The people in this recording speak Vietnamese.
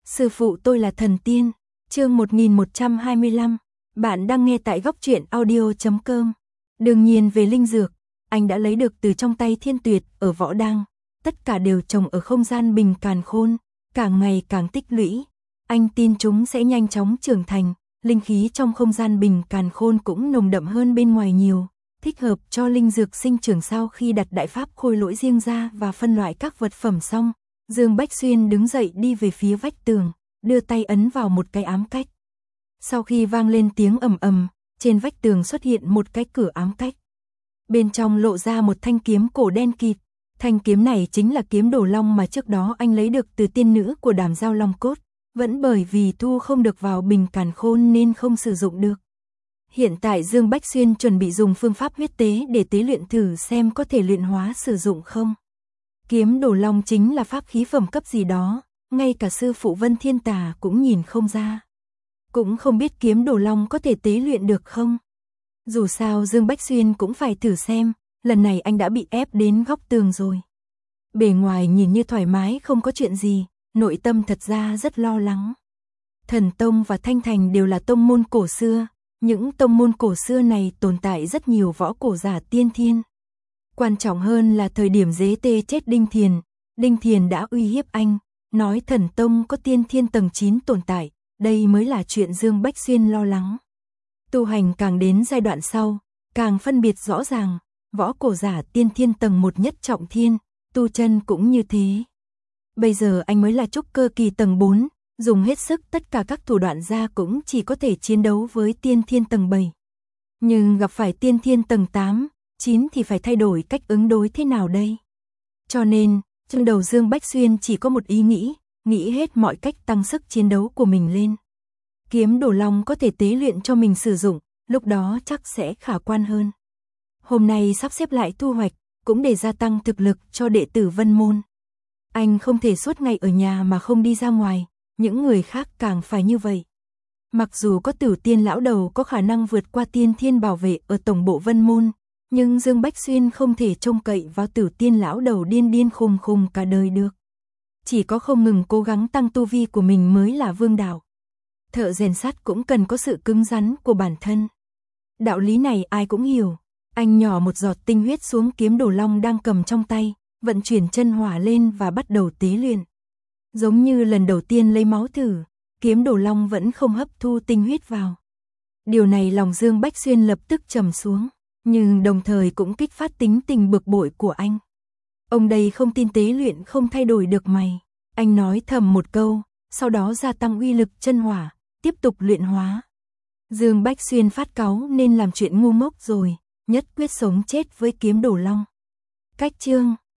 Sư phụ tôi là thần tiên. Chương 1125. Bạn đang nghe tại góc truyện audio.com. Đương nhiên về linh dược, anh đã lấy được từ trong tay Thiên Tuyệt ở Võ Đăng, tất cả đều trồng ở không gian bình càn khôn, càng ngày càng tích lũy. Anh tin chúng sẽ nhanh chóng trưởng thành, linh khí trong không gian bình càn khôn cũng nồng đậm hơn bên ngoài nhiều, thích hợp cho linh dược sinh trưởng. Sau khi đặt đại pháp khôi lỗi riêng ra và phân loại các vật phẩm xong, Dương Bách Xuyên đứng dậy đi về phía vách tường, đưa tay ấn vào một cái ám cách. Sau khi vang lên tiếng ầm ầm, trên vách tường xuất hiện một cái cửa ám cách. Bên trong lộ ra một thanh kiếm cổ đen kịt. Thanh kiếm này chính là kiếm Đồ Long mà trước đó anh lấy được từ tiên nữ của Đàm Giao Long Cốt, vẫn bởi vì thu không được vào bình càn khôn nên không sử dụng được. Hiện tại Dương Bách Xuyên chuẩn bị dùng phương pháp huyết tế để tế luyện thử xem có thể luyện hóa sử dụng không. Kiếm Đồ Long chính là pháp khí phẩm cấp gì đó, ngay cả sư phụ Vân Thiên Tà cũng nhìn không ra. Cũng không biết kiếm Đồ Long có thể tế luyện được không. Dù sao Dương Bách Xuyên cũng phải thử xem, lần này anh đã bị ép đến góc tường rồi. Bề ngoài nhìn như thoải mái không có chuyện gì, nội tâm thật ra rất lo lắng. Thần Tông và Thanh Thành đều là tông môn cổ xưa, những tông môn cổ xưa này tồn tại rất nhiều võ cổ giả tiên thiên. Quan trọng hơn là thời điểm Dế Tê chết Đinh Thiền đã uy hiếp anh, nói Thần Tông có tiên thiên tầng 9 tồn tại, đây mới là chuyện Dương Bách Xuyên lo lắng. Tu hành càng đến giai đoạn sau, càng phân biệt rõ ràng, võ cổ giả tiên thiên tầng 1 nhất trọng thiên, tu chân cũng như thế. Bây giờ anh mới là trúc cơ kỳ tầng 4, dùng hết sức tất cả các thủ đoạn ra cũng chỉ có thể chiến đấu với tiên thiên tầng 7. Nhưng gặp phải tiên thiên tầng 8, 9 thì phải thay đổi cách ứng đối thế nào đây? Cho nên, trong đầu Dương Bách Xuyên chỉ có một ý nghĩ hết mọi cách tăng sức chiến đấu của mình lên. Kiếm Đồ Long có thể tế luyện cho mình sử dụng, lúc đó chắc sẽ khả quan hơn. Hôm nay sắp xếp lại thu hoạch, cũng để gia tăng thực lực cho đệ tử Vân Môn. Anh không thể suốt ngày ở nhà mà không đi ra ngoài, những người khác càng phải như vậy. Mặc dù có Tử Tiên lão đầu có khả năng vượt qua tiên thiên bảo vệ ở tổng bộ Vân Môn, nhưng Dương Bách Xuyên không thể trông cậy vào Tử Tiên lão đầu điên khùng cả đời được. Chỉ có không ngừng cố gắng tăng tu vi của mình mới là vương đạo. Thợ rèn sắt cũng cần có sự cứng rắn của bản thân. Đạo lý này ai cũng hiểu. Anh nhỏ một giọt tinh huyết xuống kiếm Đồ Long đang cầm trong tay, vận chuyển chân hỏa lên và bắt đầu tế luyện. Giống như lần đầu tiên lấy máu thử, kiếm Đồ Long vẫn không hấp thu tinh huyết vào. Điều này lòng Dương Bách Xuyên lập tức trầm xuống, nhưng đồng thời cũng kích phát tính tình bực bội của anh. Ông đây không tin tế luyện không thay đổi được mày. Anh nói thầm một câu, sau đó gia tăng uy lực chân hỏa, tiếp tục luyện hóa. Dương Bách Xuyên phát cáu nên làm chuyện ngu ngốc rồi, nhất quyết sống chết với kiếm Đồ Long. Cách chương